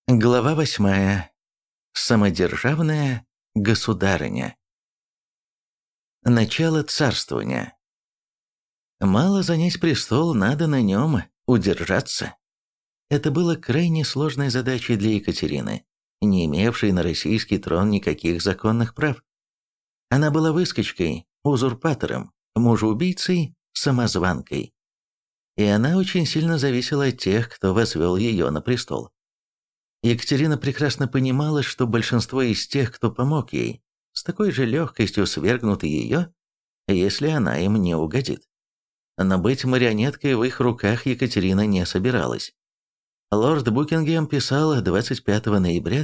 Глава 8. Самодержавная государыня. Начало царствования. Мало занять престол, надо на нем удержаться. Это было крайне сложной задачей для Екатерины, не имевшей на российский трон никаких законных прав. Она была выскочкой, узурпатором, мужеубийцей, самозванкой. И она очень сильно зависела от тех, кто возвел ее на престол. Екатерина прекрасно понимала, что большинство из тех, кто помог ей, с такой же легкостью свергнут ее, если она им не угодит. Но быть марионеткой в их руках Екатерина не собиралась. Лорд Букингем писал 25 ноября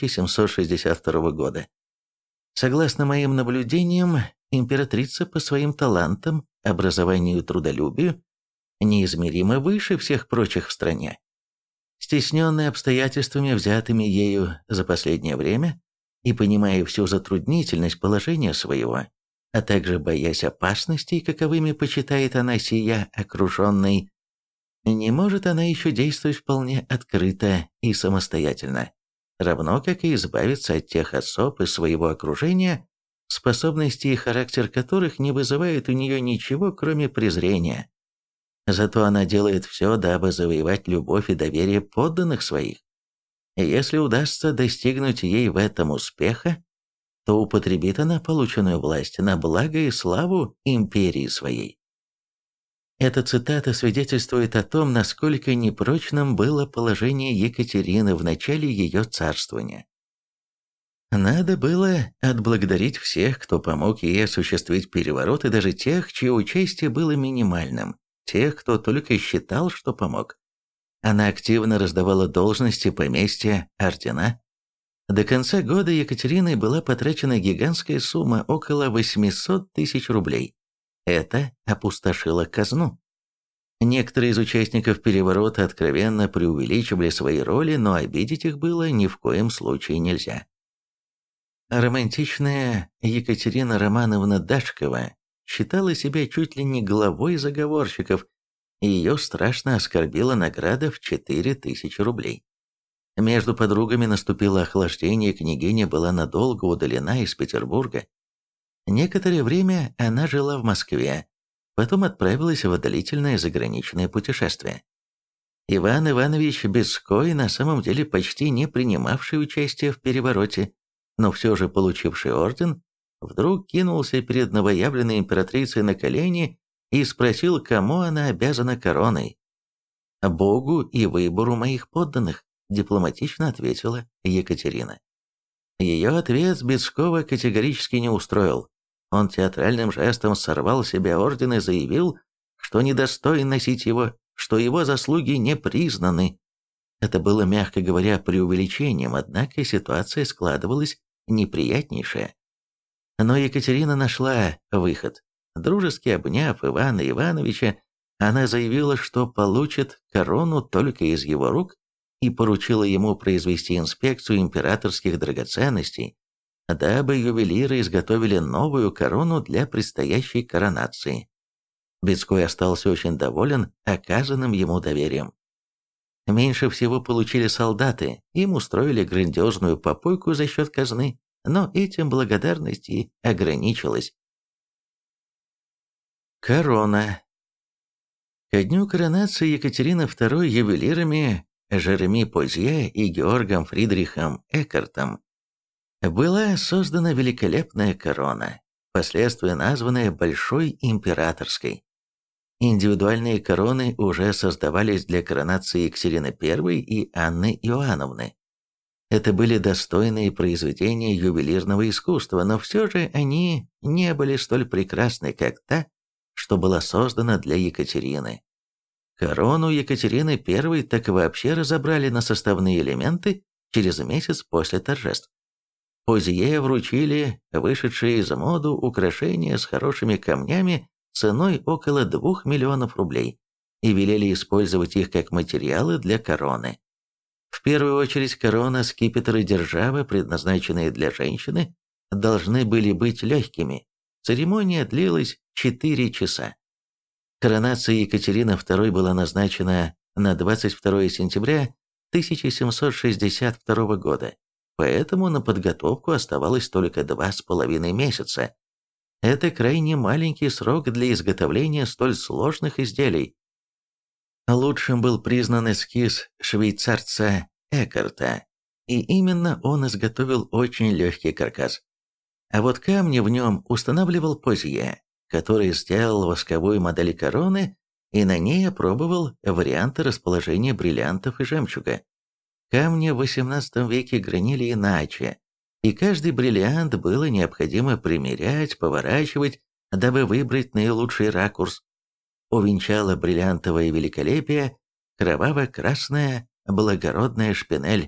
1762 года. Согласно моим наблюдениям, императрица по своим талантам, образованию и трудолюбию неизмеримо выше всех прочих в стране. Стесненная обстоятельствами, взятыми ею за последнее время, и понимая всю затруднительность положения своего, а также боясь опасностей, каковыми почитает она сия окруженной, не может она еще действовать вполне открыто и самостоятельно, равно как и избавиться от тех особ из своего окружения, способности и характер которых не вызывают у нее ничего, кроме презрения. Зато она делает все, дабы завоевать любовь и доверие подданных своих. И если удастся достигнуть ей в этом успеха, то употребит она полученную власть на благо и славу империи своей. Эта цитата свидетельствует о том, насколько непрочным было положение Екатерины в начале ее царствования. Надо было отблагодарить всех, кто помог ей осуществить переворот, и даже тех, чье участие было минимальным, тех, кто только считал, что помог. Она активно раздавала должности, поместья, ордена. До конца года Екатериной была потрачена гигантская сумма около 800 тысяч рублей. Это опустошило казну. Некоторые из участников переворота откровенно преувеличивали свои роли, но обидеть их было ни в коем случае нельзя. Романтичная Екатерина Романовна Дашкова считала себя чуть ли не главой заговорщиков, и ее страшно оскорбила награда в 4000 рублей. Между подругами наступило охлаждение, княгиня была надолго удалена из Петербурга. Некоторое время она жила в Москве, потом отправилась в длительное заграничное путешествие. Иван Иванович Бесской, на самом деле почти не принимавший участие в перевороте, но все же получивший орден, вдруг кинулся перед новоявленной императрицей на колени и спросил, кому она обязана короной. «Богу и выбору моих подданных», – дипломатично ответила Екатерина. Ее ответ Бесского категорически не устроил. Он театральным жестом сорвал с себя орден и заявил, что недостоин носить его, что его заслуги не признаны. Это было, мягко говоря, преувеличением, однако ситуация складывалась неприятнейшая. Но Екатерина нашла выход. Дружески обняв Ивана Ивановича, она заявила, что получит корону только из его рук, и поручила ему произвести инспекцию императорских драгоценностей, дабы ювелиры изготовили новую корону для предстоящей коронации. Бесской остался очень доволен оказанным ему доверием. Меньше всего получили солдаты, им устроили грандиозную попойку за счет казны, но этим благодарность и ограничилась. Корона. Ко дню коронации Екатерины II ювелирами Жереми Позье и Георгом Фридрихом Эккартом была создана великолепная корона, впоследствии названная Большой Императорской. Индивидуальные короны уже создавались для коронации Екатерины I и Анны Иоанновны. Это были достойные произведения ювелирного искусства, но все же они не были столь прекрасны, как та, что была создана для Екатерины. Корону Екатерины I так вообще разобрали на составные элементы через месяц после торжеств. Позье вручили вышедшие из моду украшения с хорошими камнями ценой около 2 миллионов рублей и велели использовать их как материалы для короны. В первую очередь корона, скипетр и держава, предназначенные для женщины, должны были быть легкими. Церемония длилась 4 часа. Коронация Екатерины II была назначена на 22 сентября 1762 года, поэтому на подготовку оставалось только 2,5 месяца. Это крайне маленький срок для изготовления столь сложных изделий. Лучшим был признан эскиз швейцарца Эккарта, и именно он изготовил очень легкий каркас. А вот камни в нем устанавливал Позье, который сделал восковую модель короны и на ней опробовал варианты расположения бриллиантов и жемчуга. Камни в XVIII веке гранили иначе, и каждый бриллиант было необходимо примерять, поворачивать, дабы выбрать наилучший ракурс. Увенчала бриллиантовое великолепие кроваво-красная благородная шпинель.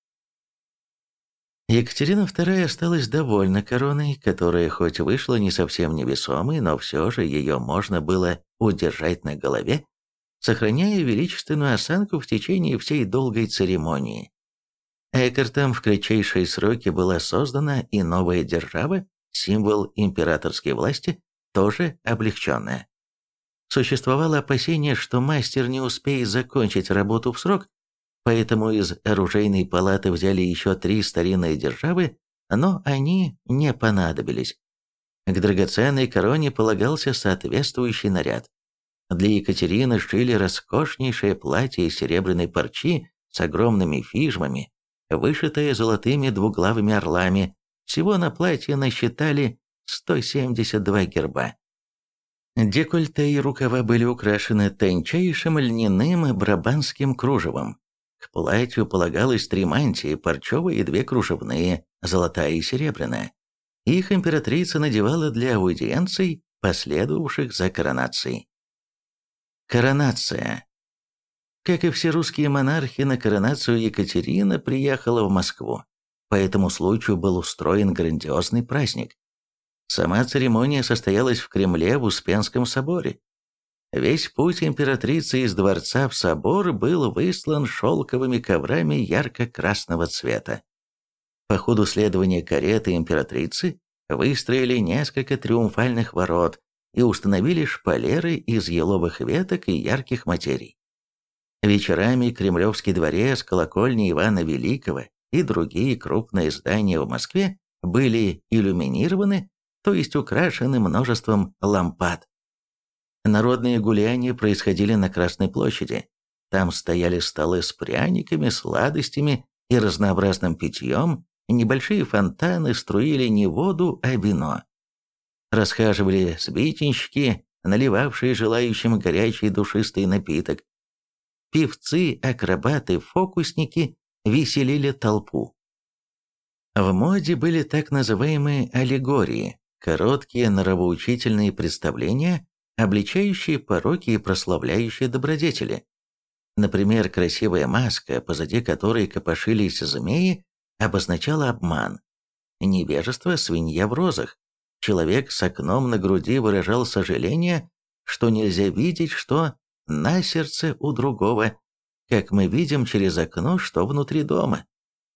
Екатерина II осталась довольна короной, которая хоть вышла не совсем невесомой, но все же ее можно было удержать на голове, сохраняя величественную осанку в течение всей долгой церемонии. Эккартом в кратчайшие сроки была создана и новая держава, символ императорской власти, тоже облегченная. Существовало опасение, что мастер не успеет закончить работу в срок, поэтому из оружейной палаты взяли еще 3 старинные державы, но они не понадобились. К драгоценной короне полагался соответствующий наряд. Для Екатерины шили роскошнейшее платье из серебряной парчи с огромными фижмами, вышитое золотыми двуглавыми орлами. Всего на платье насчитали 172 герба. Декольте и рукава были украшены тончайшим льняным брабанским кружевом. К платью полагалось 3 мантии, парчевые и 2 кружевные, золотая и серебряная. Их императрица надевала для аудиенций, последовавших за коронацией. Коронация. Как и все русские монархи, на коронацию Екатерина приехала в Москву. По этому случаю был устроен грандиозный праздник. Сама церемония состоялась в Кремле в Успенском соборе. Весь путь императрицы из дворца в собор был выслан шелковыми коврами ярко-красного цвета. По ходу следования кареты императрицы выстроили несколько триумфальных ворот и установили шпалеры из еловых веток и ярких материй. Вечерами Кремлевский дворец, колокольня Ивана Великого и другие крупные здания в Москве были иллюминированы, то есть украшены множеством лампад. Народные гуляния происходили на Красной площади. Там стояли столы с пряниками, сладостями и разнообразным питьем, небольшие фонтаны струили не воду, а вино. Расхаживали сбитенщики, наливавшие желающим горячий душистый напиток. Певцы, акробаты, фокусники веселили толпу. В моде были так называемые аллегории, короткие нравоучительные представления, обличающие пороки и прославляющие добродетели. Например, красивая маска, позади которой копошились змеи, обозначала обман. Невежество – свинья в розах. Человек с окном на груди выражал сожаление, что нельзя видеть, что на сердце у другого, как мы видим через окно, что внутри дома.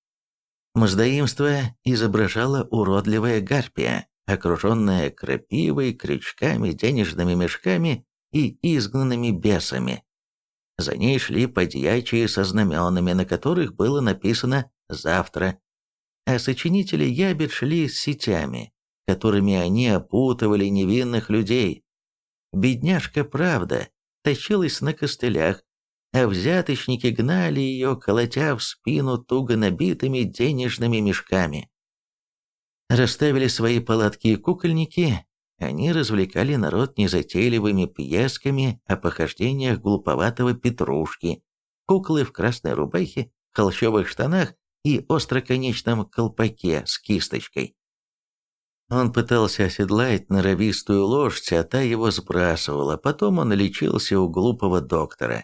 Мздоимство изображала уродливая гарпия, окруженная крапивой, крючками, денежными мешками и изгнанными бесами. За ней шли подьячие со знаменами, на которых было написано «завтра», а сочинители ябед шли с сетями, которыми они опутывали невинных людей. Бедняжка Правда тащилась на костылях, а взяточники гнали ее, колотя в спину туго набитыми денежными мешками. Расставили свои палатки и кукольники, они развлекали народ незатейливыми пьесками о похождениях глуповатого Петрушки, куклы в красной рубахе, холщовых штанах и остроконечном колпаке с кисточкой. Он пытался оседлать норовистую лошадь, а та его сбрасывала, потом он лечился у глупого доктора.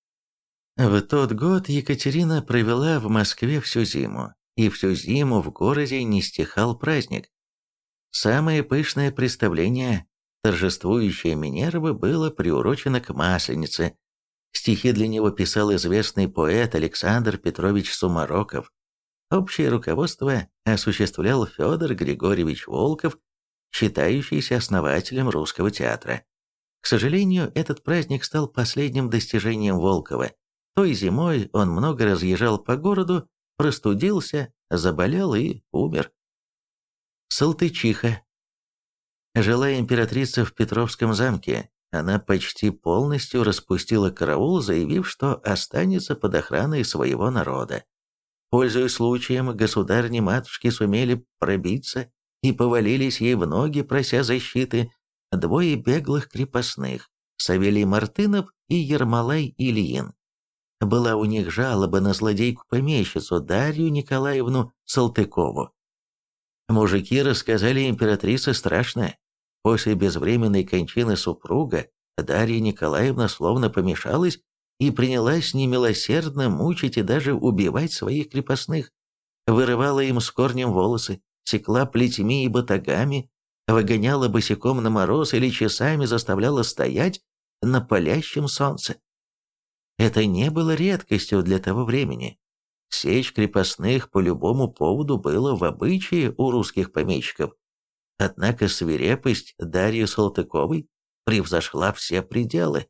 В тот год Екатерина провела в Москве всю зиму, и всю зиму в городе не стихал праздник. Самое пышное представление, торжествующее Минервы, было приурочено к Масленице. Стихи для него писал известный поэт Александр Петрович Сумароков. Общее руководство осуществлял Федор Григорьевич Волков, считающийся основателем русского театра. К сожалению, этот праздник стал последним достижением Волкова, Той зимой он много разъезжал по городу, простудился, заболел и умер. Салтычиха. Жила императрица в Петровском замке. Она почти полностью распустила караул, заявив, что останется под охраной своего народа. Пользуясь случаем, государни-матушки сумели пробиться и повалились ей в ноги, прося защиты, двое беглых крепостных, Савелий Мартынов и Ермолай Ильин. Была у них жалоба на злодейку-помещицу Дарью Николаевну Салтыкову. Мужики рассказали императрице страшное. После безвременной кончины супруга Дарья Николаевна словно помешалась и принялась немилосердно мучить и даже убивать своих крепостных. Вырывала им с корнем волосы, секла плетьми и батагами, выгоняла босиком на мороз или часами заставляла стоять на палящем солнце. Это не было редкостью для того времени. Сечь крепостных по любому поводу было в обычае у русских помещиков. Однако свирепость Дарьи Салтыковой превзошла все пределы.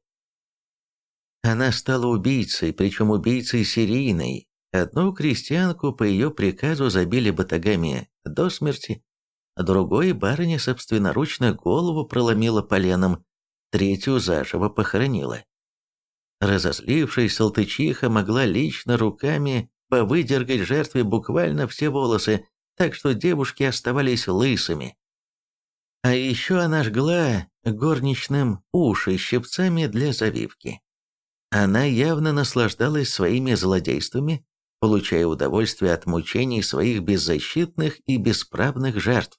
Она стала убийцей, причем убийцей серийной. Одну крестьянку по ее приказу забили батагами до смерти, другой барыне собственноручно голову проломила поленом, третью заживо похоронила. Разозлившись, Салтычиха могла лично руками повыдергать жертве буквально все волосы, так что девушки оставались лысыми. А еще она жгла горничным уши щипцами для завивки. Она явно наслаждалась своими злодействами, получая удовольствие от мучений своих беззащитных и бесправных жертв.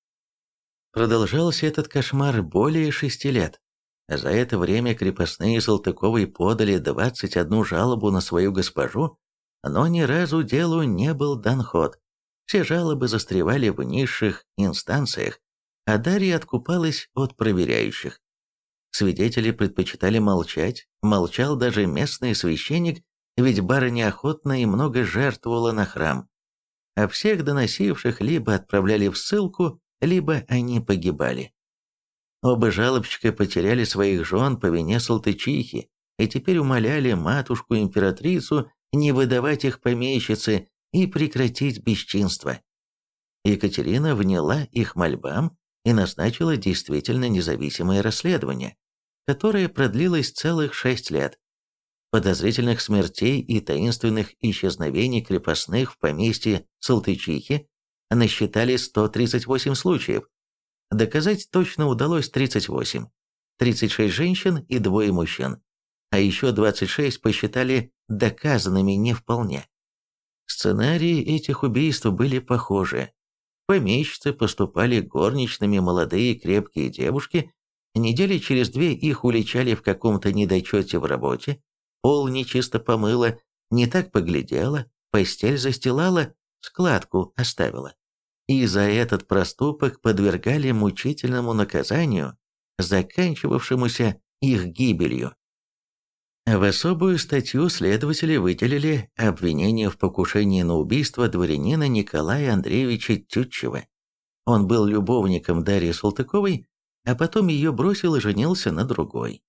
Продолжался этот кошмар более 6 лет. За это время крепостные Салтыковой подали 21 жалобу на свою госпожу, но ни разу делу не был дан ход. Все жалобы застревали в низших инстанциях, а Дарья откупалась от проверяющих. Свидетели предпочитали молчать, молчал даже местный священник, ведь барыня охотно и много жертвовала на храм. А всех доносивших либо отправляли в ссылку, либо они погибали. Оба жалобщика потеряли своих жен по вине Салтычихи и теперь умоляли матушку-императрицу не выдавать их помещице и прекратить бесчинство. Екатерина вняла их мольбам и назначила действительно независимое расследование, которое продлилось целых 6 лет. Подозрительных смертей и таинственных исчезновений крепостных в поместье Салтычихи насчитали 138 случаев. Доказать точно удалось 38. 36 женщин и 2 мужчин. А еще 26 посчитали доказанными не вполне. Сценарии этих убийств были похожи. Помещицы поступали горничными молодые крепкие девушки, недели через 2 их уличали в каком-то недочете в работе, пол нечисто помыла, не так поглядела, постель застилала, складку оставила. И за этот проступок подвергали мучительному наказанию, заканчивавшемуся их гибелью. В особую статью следователи выделили обвинение в покушении на убийство дворянина Николая Андреевича Тютчева. Он был любовником Дарьи Салтыковой, а потом ее бросил и женился на другой.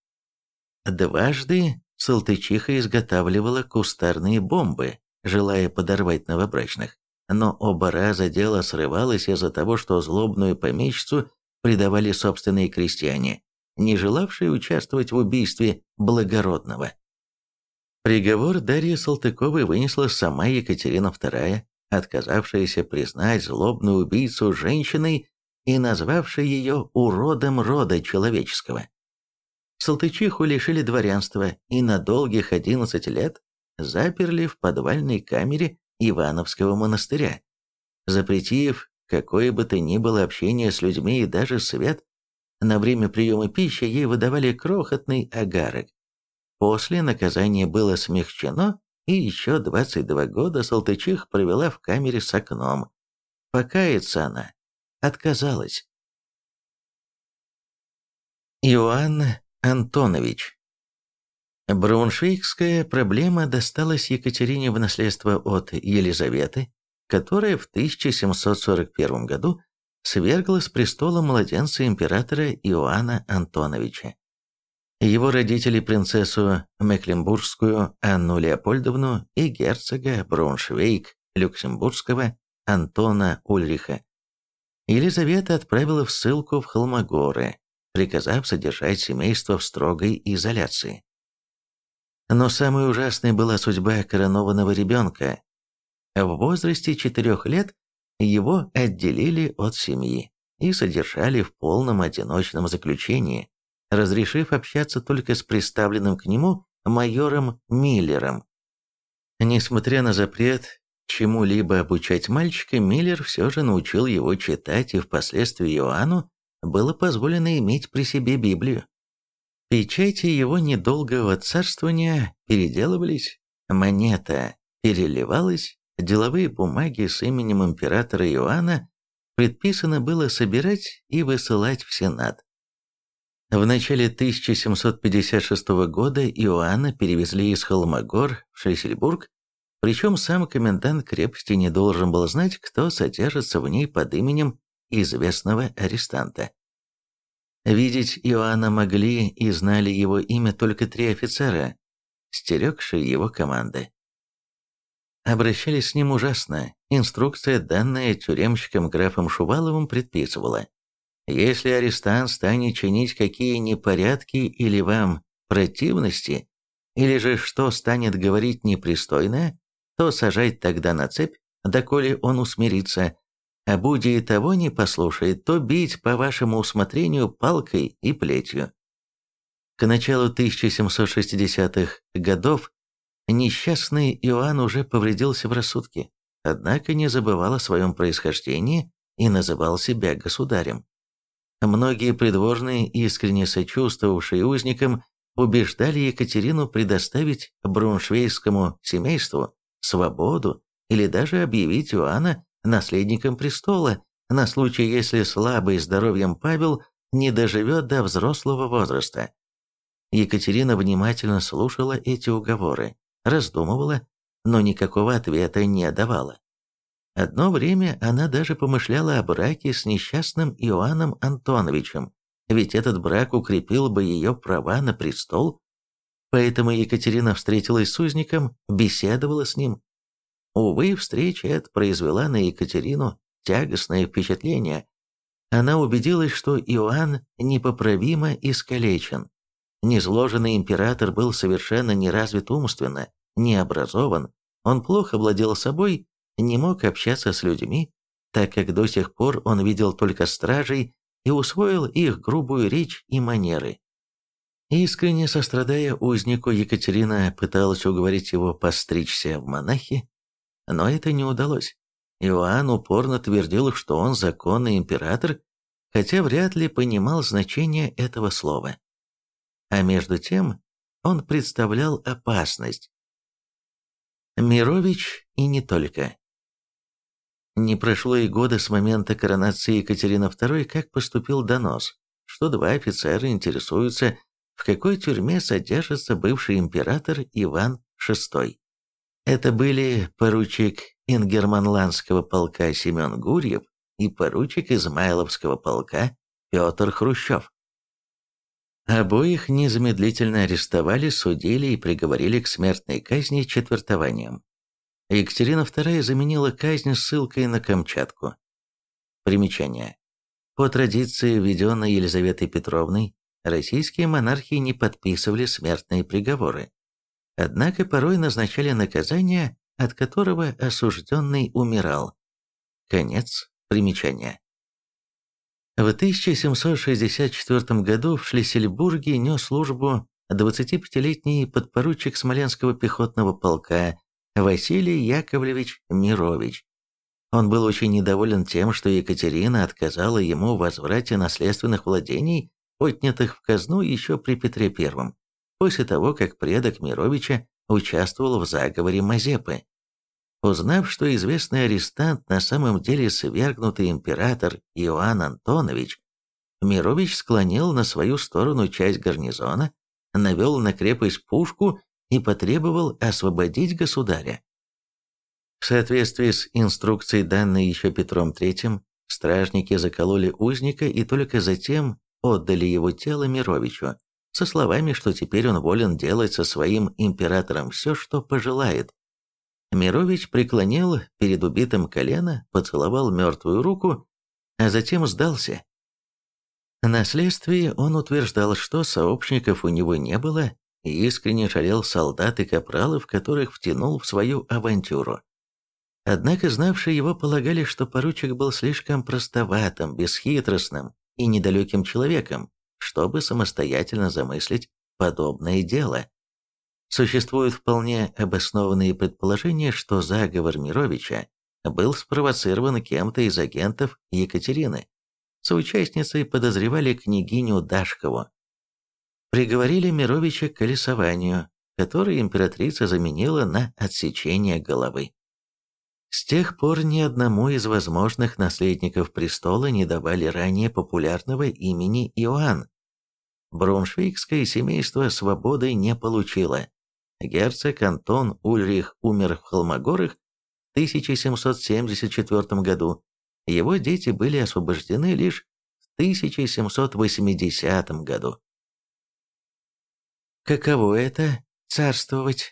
Дважды Салтычиха изготавливала кустарные бомбы, желая подорвать новобрачных, но оба раза дело срывалось из-за того, что злобную помещицу предавали собственные крестьяне, не желавшие участвовать в убийстве благородного. Приговор Дарьи Салтыковой вынесла сама Екатерина II, отказавшаяся признать злобную убийцу женщиной и назвавшая ее уродом рода человеческого. Салтычиху лишили дворянства и на долгих 11 лет заперли в подвальной камере Ивановского монастыря, запретив какое бы то ни было общение с людьми и даже свет. На время приема пищи ей выдавали крохотный агарок. После наказание было смягчено, и еще 22 года Салтычиха провела в камере с окном. Покаяться она отказалась. Иоанн Антонович. Брауншвейгская проблема досталась Екатерине в наследство от Елизаветы, которая в 1741 году свергла с престола младенца императора Иоанна Антоновича. Его родители принцессу Мекленбургскую Анну Леопольдовну и герцога Брауншвейг-Люксембургского Антона Ульриха Елизавета отправила в ссылку в Холмогоры, приказав содержать семейство в строгой изоляции. Но самой ужасной была судьба коронованного ребенка. В возрасте 4 лет его отделили от семьи и содержали в полном одиночном заключении, разрешив общаться только с приставленным к нему майором Миллером. Несмотря на запрет чему-либо обучать мальчика, Миллер все же научил его читать, и впоследствии Иоанну было позволено иметь при себе Библию. Печати его недолгого царствования переделывались, монета переливалась, деловые бумаги с именем императора Иоанна предписано было собирать и высылать в Сенат. В начале 1756 года Иоанна перевезли из Холмогор в Шлиссельбург, причем сам комендант крепости не должен был знать, кто содержится в ней под именем известного арестанта. Видеть Иоанна могли и знали его имя только 3 офицера, стерегшие его команды. Обращались с ним ужасно. Инструкция, данная тюремщиком графом Шуваловым, предписывала: если арестант станет чинить какие непорядки или вам противности, или же что станет говорить непристойное, то сажать тогда на цепь, доколе он усмирится, а буди и того не послушает, то бить по вашему усмотрению палкой и плетью. К началу 1760-х годов несчастный Иоанн уже повредился в рассудке, однако не забывал о своем происхождении и называл себя государем. Многие придворные, искренне сочувствовавшие узникам, убеждали Екатерину предоставить брауншвейгскому семейству свободу или даже объявить Иоанна наследником престола на случай, если слабый здоровьем Павел не доживет до взрослого возраста. Екатерина внимательно слушала эти уговоры, раздумывала, но никакого ответа не давала. Одно время она даже помышляла о браке с несчастным Иоанном Антоновичем, ведь этот брак укрепил бы ее права на престол. Поэтому Екатерина встретилась с узником, беседовала с ним. Увы, встреча эта произвела на Екатерину тягостное впечатление. Она убедилась, что Иоанн непоправимо искалечен. Низложенный император был совершенно не развит умственно, не образован, он плохо владел собой, не мог общаться с людьми, так как до сих пор он видел только стражей и усвоил их грубую речь и манеры. Искренне сострадая узнику, Екатерина пыталась уговорить его постричься в монахи, но это не удалось. Иоанн упорно твердил, что он законный император, хотя вряд ли понимал значение этого слова. А между тем он представлял опасность. Мирович и не только. Не прошло и года с момента коронации Екатерины II, как поступил донос, что 2 офицера интересуются, в какой тюрьме содержится бывший император Иван VI. Это были поручик Ингерманландского полка Семен Гурьев и поручик Измайловского полка Петр Хрущев. Обоих незамедлительно арестовали, судили и приговорили к смертной казни четвертованием. Екатерина II заменила казнь ссылкой на Камчатку. Примечание. По традиции, введенной Елизаветой Петровной, российские монархи не подписывали смертные приговоры. Однако порой назначали наказание, от которого осужденный умирал. Конец примечания. В 1764 году в Шлиссельбурге нес службу 25-летний подпоручик Смоленского пехотного полка Василий Яковлевич Мирович. Он был очень недоволен тем, что Екатерина отказала ему в возврате наследственных владений, отнятых в казну еще при Петре I, после того, как предок Мировича участвовал в заговоре Мазепы. Узнав, что известный арестант на самом деле свергнутый император Иоанн Антонович, Мирович склонил на свою сторону часть гарнизона, навел на крепость пушку и потребовал освободить государя. В соответствии с инструкцией, данной еще Петром III, стражники закололи узника и только затем отдали его тело Мировичу, со словами, что теперь он волен делать со своим императором все, что пожелает. Мирович преклонил перед убитым колено, поцеловал мертвую руку, а затем сдался. На следствии он утверждал, что сообщников у него не было, и искренне жалел солдат и капралов, которых втянул в свою авантюру. Однако знавшие его полагали, что поручик был слишком простоватым, бесхитростным и недалеким человеком, чтобы самостоятельно замыслить подобное дело. Существуют вполне обоснованные предположения, что заговор Мировича был спровоцирован кем-то из агентов Екатерины. Соучастницей подозревали княгиню Дашкову. Приговорили Мировича к колесованию, которое императрица заменила на отсечение головы. С тех пор ни одному из возможных наследников престола не давали ранее популярного имени Иоанн. Брауншвейгское семейство свободы не получило. Герцог Антон Ульрих умер в Холмогорах в 1774 году. Его дети были освобождены лишь в 1780 году. Каково это – царствовать?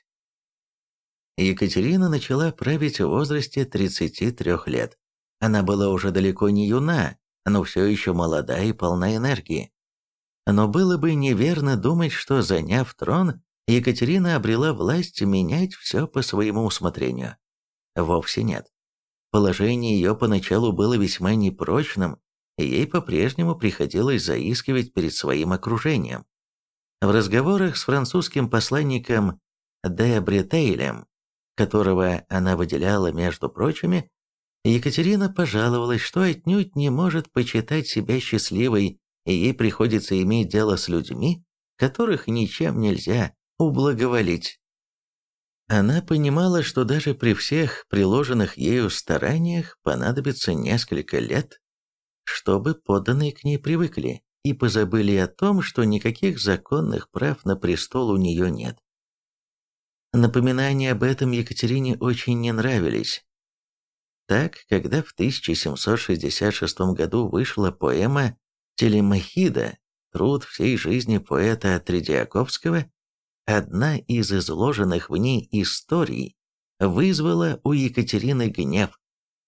Екатерина начала править в возрасте 33 лет. Она была уже далеко не юна, но все еще молода и полна энергии. Но было бы неверно думать, что, заняв трон, Екатерина обрела власть менять все по своему усмотрению. Вовсе нет. Положение ее поначалу было весьма непрочным, и ей по-прежнему приходилось заискивать перед своим окружением. В разговорах с французским посланником де Бретейлем, которого она выделяла между прочими, Екатерина пожаловалась, что отнюдь не может почитать себя счастливой, и ей приходится иметь дело с людьми, которых ничем нельзя ублаговолить. Она понимала, что даже при всех приложенных ею стараниях понадобится несколько лет, чтобы подданные к ней привыкли и позабыли о том, что никаких законных прав на престол у нее нет. Напоминания об этом Екатерине очень не нравились. Так, когда в 1766 году вышла поэма «Телемахида», труд всей жизни поэта Тредиаковского, одна из изложенных в ней историй вызвала у Екатерины гнев.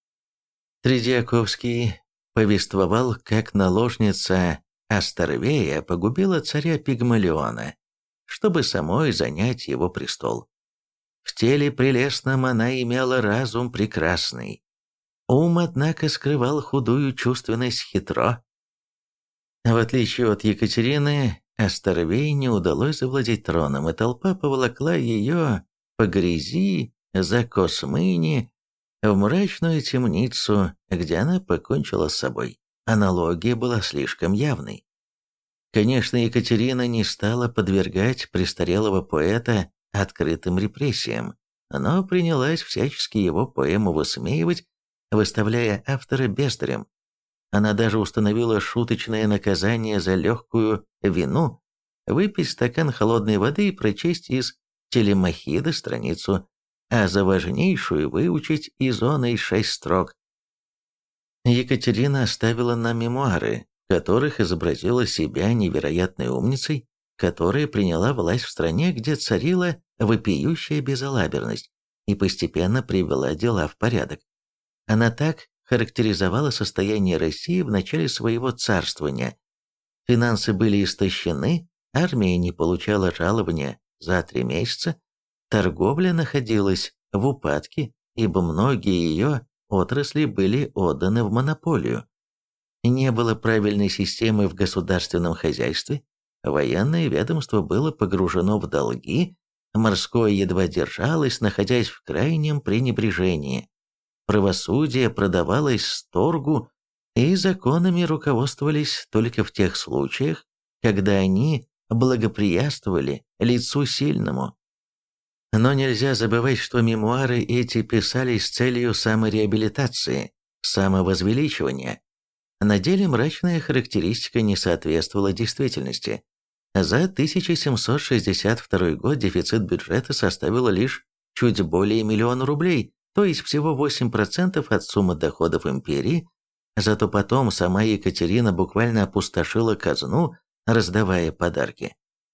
Тредиаковский повествовал, как наложница Астарвея погубила царя Пигмалиона, чтобы самой занять его престол. В теле прелестном она имела разум прекрасный. Ум, однако, скрывал худую чувственность хитро. В отличие от Екатерины, Астарвее не удалось завладеть троном, и толпа поволокла ее по грязи, за космыни, в мрачную темницу, где она покончила с собой. Аналогия была слишком явной. Конечно, Екатерина не стала подвергать престарелого поэта открытым репрессиям, но принялась всячески его поэму высмеивать, выставляя автора бездарем. Она даже установила шуточное наказание за легкую вину – выпить стакан холодной воды и прочесть из Телемахида страницу, а за важнейшую выучить из оной 6 строк. Екатерина оставила нам мемуары, в которых изобразила себя невероятной умницей, которая приняла власть в стране, где царила вопиющая безалаберность, и постепенно привела дела в порядок. Она так характеризовала состояние России в начале своего царствования. Финансы были истощены, армия не получала жалования за 3 месяца, торговля находилась в упадке, ибо многие ее отрасли были отданы в монополию. Не было правильной системы в государственном хозяйстве, военное ведомство было погружено в долги, морское едва держалось, находясь в крайнем пренебрежении. Правосудие продавалось с торгу, и законами руководствовались только в тех случаях, когда они благоприятствовали лицу сильному. Но нельзя забывать, что мемуары эти писались с целью самореабилитации, самовозвеличивания. На деле мрачная характеристика не соответствовала действительности. За 1762 год дефицит бюджета составил лишь чуть более миллиона рублей, то есть всего 8% от суммы доходов империи, зато потом сама Екатерина буквально опустошила казну, раздавая подарки.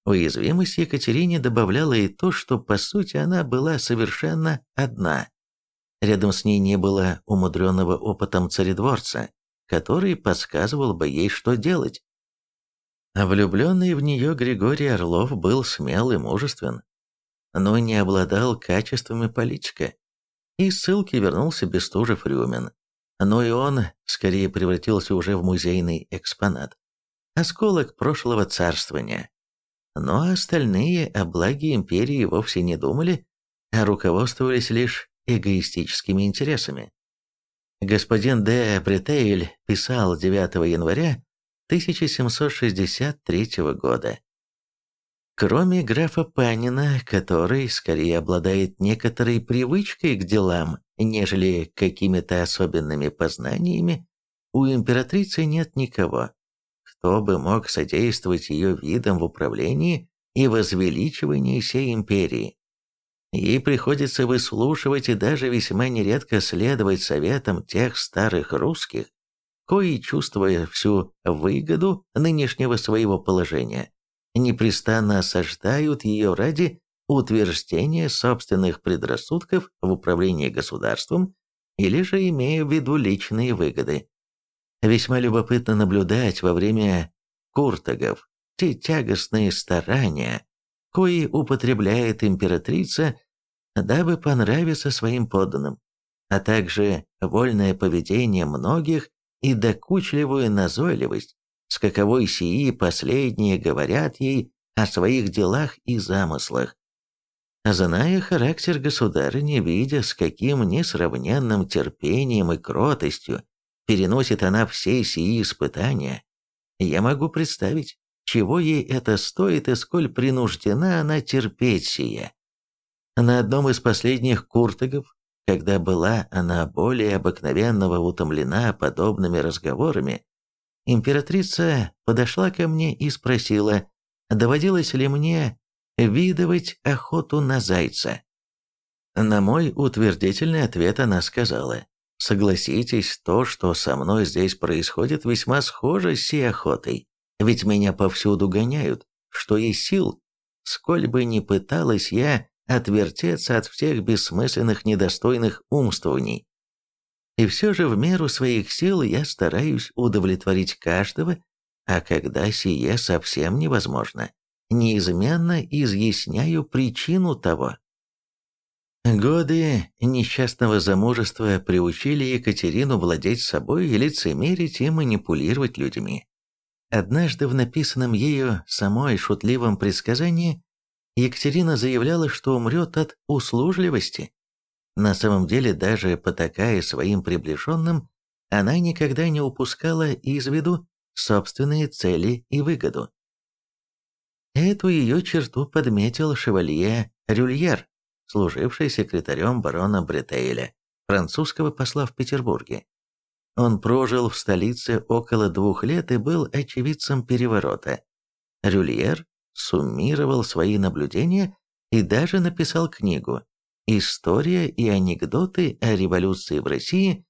Уязвимость Екатерине добавляла и то, что по сути она была совершенно одна. Рядом с ней не было умудренного опытом царедворца, который подсказывал бы ей, что делать. А влюбленный в нее Григорий Орлов был смел и мужествен, но не обладал качествами политика. Из ссылки вернулся Бестужев-Рюмин, но и он скорее превратился уже в музейный экспонат, осколок прошлого царствования. Но остальные о благе империи вовсе не думали, а руководствовались лишь эгоистическими интересами. Господин де Бретейль писал 9 января 1763 года. Кроме графа Панина, который скорее обладает некоторой привычкой к делам, нежели какими-то особенными познаниями, у императрицы нет никого, кто бы мог содействовать ее видам в управлении и возвеличивании сей империи. Ей приходится выслушивать и даже весьма нередко следовать советам тех старых русских, кои, чувствуя всю выгоду нынешнего своего положения, непрестанно осаждают ее ради утверждения собственных предрассудков в управлении государством или же имея в виду личные выгоды. Весьма любопытно наблюдать во время куртагов те тягостные старания, кои употребляет императрица, дабы понравиться своим подданным, а также вольное поведение многих и докучливую назойливость, с каковой сии последние говорят ей о своих делах и замыслах. Зная характер государыни, видя, с каким несравненным терпением и кротостью переносит она все сии испытания, я могу представить, чего ей это стоит и сколь принуждена она терпеть сие. На одном из последних куртагов, когда была она более обыкновенного утомлена подобными разговорами, императрица подошла ко мне и спросила, доводилось ли мне видывать охоту на зайца. На мой утвердительный ответ она сказала, согласитесь, то, что со мной здесь происходит, весьма схоже с сей охотой, ведь меня повсюду гоняют, что есть сил, сколь бы ни пыталась я отвертеться от всех бессмысленных недостойных умствований. И все же в меру своих сил я стараюсь удовлетворить каждого, а когда сие совсем невозможно, неизменно изъясняю причину того. Годы несчастного замужества приучили Екатерину владеть собой, лицемерить и манипулировать людьми. Однажды в написанном ею самой шутливом предсказании Екатерина заявляла, что умрет от услужливости. На самом деле, даже потакая своим приближенным, она никогда не упускала из виду собственные цели и выгоду. Эту ее черту подметил шевалье Рюльер, служивший секретарем барона Бретейля, французского посла в Петербурге. Он прожил в столице около 2 лет и был очевидцем переворота. Рюльер суммировал свои наблюдения и даже написал книгу «История и анекдоты о революции в России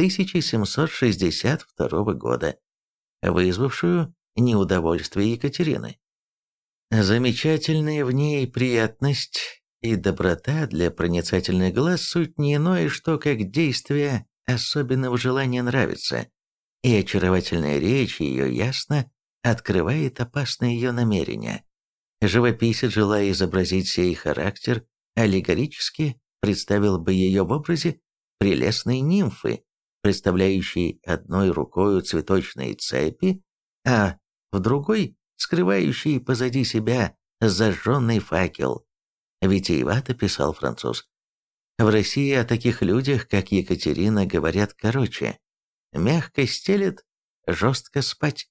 1762 года», вызвавшую неудовольствие Екатерины. Замечательная в ней приятность и доброта для проницательных глаз суть не иное, что как действие особенного желания нравиться, и очаровательная речь ее ясно открывает опасные ее намерения. Живописец, желая изобразить сей характер, аллегорически представил бы ее в образе прелестной нимфы, представляющей одной рукою цветочные цепи, а в другой скрывающий позади себя зажженный факел. Витиевато писал француз. В России о таких людях, как Екатерина, говорят короче. Мягко стелет, жестко спать.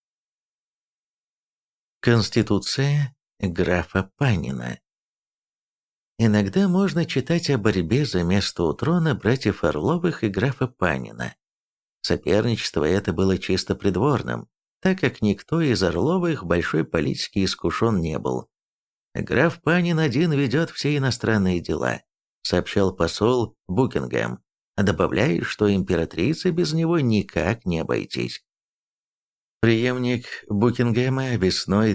Конституция графа Панина. Иногда можно читать о борьбе за место у трона братьев Орловых и графа Панина. Соперничество это было чисто придворным, так как никто из Орловых большой политики искушен не был. «Граф Панин один ведет все иностранные дела», сообщал посол Букингем, добавляя, что императрице без него никак не обойтись. Преемник Букингема весной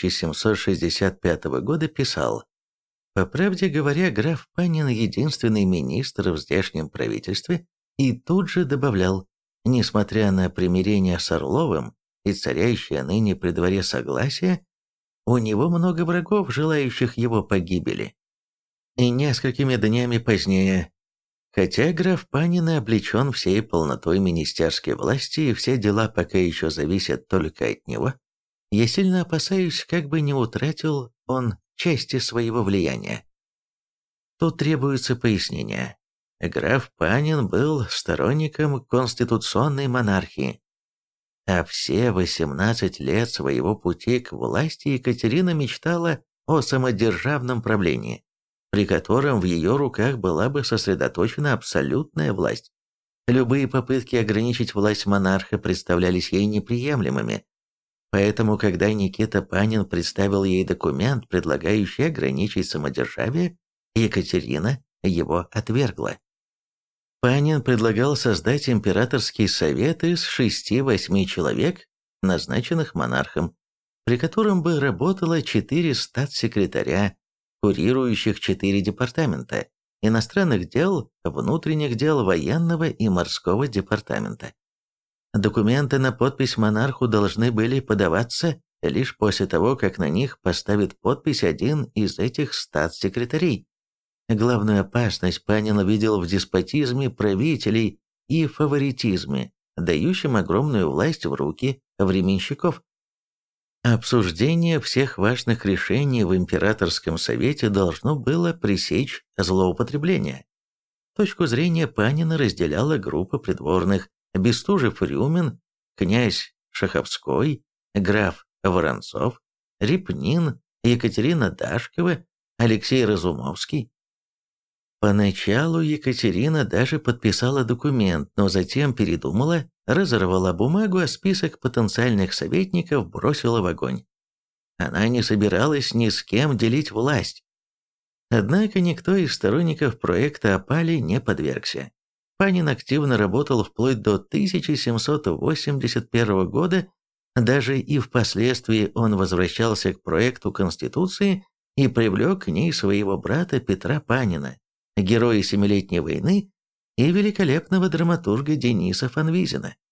1765 года писал: «По правде говоря, граф Панин единственный министр в здешнем правительстве», и тут же добавлял: «Несмотря на примирение с Орловым и царящее ныне при дворе согласие, у него много врагов, желающих его погибели». И несколькими днями позднее: «Хотя граф Панин и облечен всей полнотой министерской власти, и все дела пока еще зависят только от него, я сильно опасаюсь, как бы не утратил он части своего влияния». Тут требуется пояснение. Граф Панин был сторонником конституционной монархии, а все 18 лет своего пути к власти Екатерина мечтала о самодержавном правлении, при котором в ее руках была бы сосредоточена абсолютная власть. Любые попытки ограничить власть монарха представлялись ей неприемлемыми. Поэтому, когда Никита Панин представил ей документ, предлагающий ограничить самодержавие, Екатерина его отвергла. Панин предлагал создать императорский совет из 6-8 человек, назначенных монархом, при котором бы работало 4 статс-секретаря, курирующих 4 департамента: иностранных дел, внутренних дел, военного и морского департамента. Документы на подпись монарху должны были подаваться лишь после того, как на них поставит подпись один из этих статс-секретарей. Главную опасность Панин видел в деспотизме правителей и фаворитизме, дающем огромную власть в руки временщиков. Обсуждение всех важных решений в императорском совете должно было пресечь злоупотребление. Точку зрения Панина разделяла группа придворных: Бестужев-Рюмин, князь Шаховской, граф Воронцов, Репнин, Екатерина Дашкова, Алексей Разумовский. Поначалу Екатерина даже подписала документ, но затем передумала, разорвала бумагу, а список потенциальных советников бросила в огонь. Она не собиралась ни с кем делить власть. Однако никто из сторонников проекта опали не подвергся. Панин активно работал вплоть до 1781 года, даже и впоследствии он возвращался к проекту Конституции и привлек к ней своего брата Петра Панина, героя Семилетней войны, и великолепного драматурга Дениса Фанвизина.